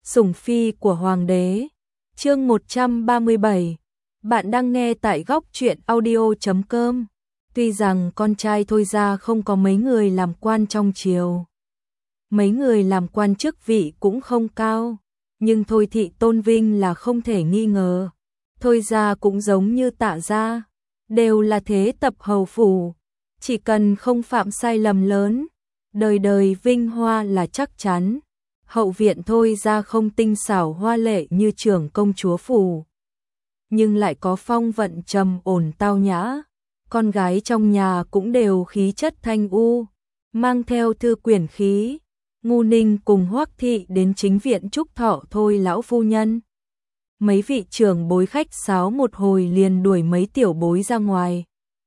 Sủng phi của hoàng đế. Chương 137. Bạn đang nghe tại góc truyện audio.com. Tuy rằng con trai Thôi Gia không có mấy người làm quan trong triều, mấy người làm quan chức vị cũng không cao, nhưng Thôi thị tôn vinh là không thể nghi ngờ. Thôi Gia cũng giống như Tạ gia, đều là thế tập hầu phủ, chỉ cần không phạm sai lầm lớn, đời đời vinh hoa là chắc chắn. Hậu viện Thôi Gia không tinh xảo hoa lệ như trưởng công chúa phủ, nhưng lại có phong vận trầm ổn tao nhã. Con gái trong nhà cũng đều khí chất thanh u, mang theo thư quyển khí. Ngu Ninh cùng Hoắc thị đến chính viện chúc thọ Thôi lão phu nhân. Mấy vị trưởng bối khách sáo một hồi liền đuổi mấy tiểu bối ra ngoài,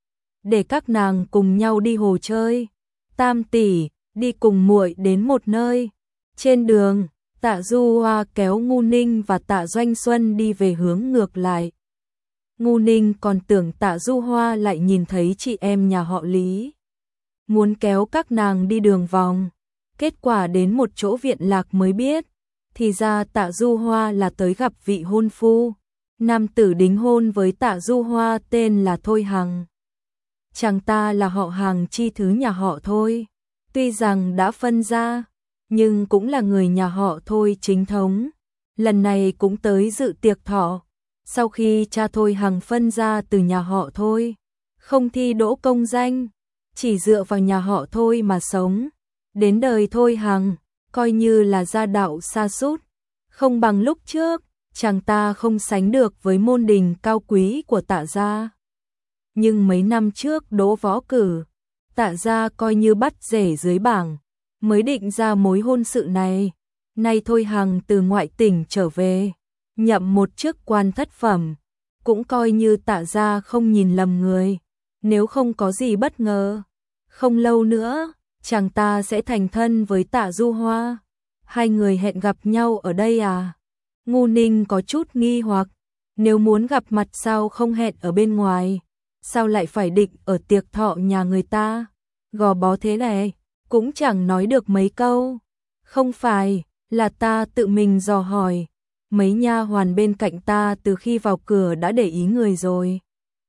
để các nàng cùng nhau đi hồ chơi. Tam tỷ, đi cùng muội đến một nơi. Trên đường, Tạ Du Hoa kéo Ngu Ninh và Tạ Doanh Xuân đi về hướng ngược lại. Ngu Ninh còn tưởng Tạ Du Hoa lại nhìn thấy chị em nhà họ Lý, muốn kéo các nàng đi đường vòng. Kết quả đến một chỗ viện lạc mới biết, thì ra Tạ Du Hoa là tới gặp vị hôn phu. Nam tử đính hôn với Tạ Du Hoa tên là Thôi Hằng. Chàng ta là họ Hàng chi thứ nhà họ Thôi, tuy rằng đã phân ra, nhưng cũng là người nhà họ Thôi chính thống. Lần này cũng tới dự tiệc thọ. Sau khi cha Thôi Hằng phân ra từ nhà họ Thôi, không thi đỗ công danh, chỉ dựa vào nhà họ Thôi mà sống. Đến đời Thôi Hằng, coi như là gia đạo sa sút, không bằng lúc trước, chàng ta không sánh được với môn đình cao quý của Tạ gia. Nhưng mấy năm trước đỗ võ cử, Tạ gia coi như bắt rể dưới bảng, mới định ra mối hôn sự này. Nay Thôi Hằng từ ngoại tỉnh trở về, nhậm một chức quan thất phẩm, cũng coi như Tạ gia không nhìn lầm người. Nếu không có gì bất ngờ, không lâu nữa, chàng ta sẽ thành thân với Tạ Du Hoa. Hai người hẹn gặp nhau ở đây à? Ngu Ninh có chút nghi hoặc, nếu muốn gặp mặt sao không hẹn ở bên ngoài, sao lại phải định ở tiệc thọ nhà người ta? Gò bó thế này, cũng chẳng nói được mấy câu. Không phải, là ta tự mình dò hỏi. Mấy nha hoàn bên cạnh ta từ khi vào cửa đã để ý người rồi.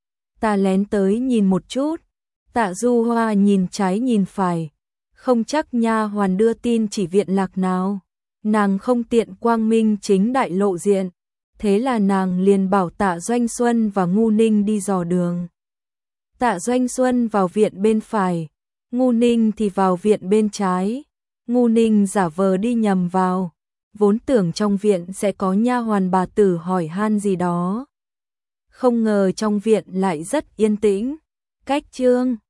Ta lén tới nhìn một chút. Tạ Du Hoa nhìn trái nhìn phải, không chắc nha hoàn đưa tin chỉ viện lạc nào, nàng không tiện quang minh chính đại lộ diện, thế là nàng liền bảo Tạ Doanh Xuân và Ngu Ninh đi dò đường. Tạ Doanh Xuân vào viện bên phải, Ngu Ninh thì vào viện bên trái. Ngu Ninh giả vờ đi nhầm vào, vốn tưởng trong viện sẽ có nha hoàn bà tử hỏi han gì đó, không ngờ trong viện lại rất yên tĩnh. Cách chương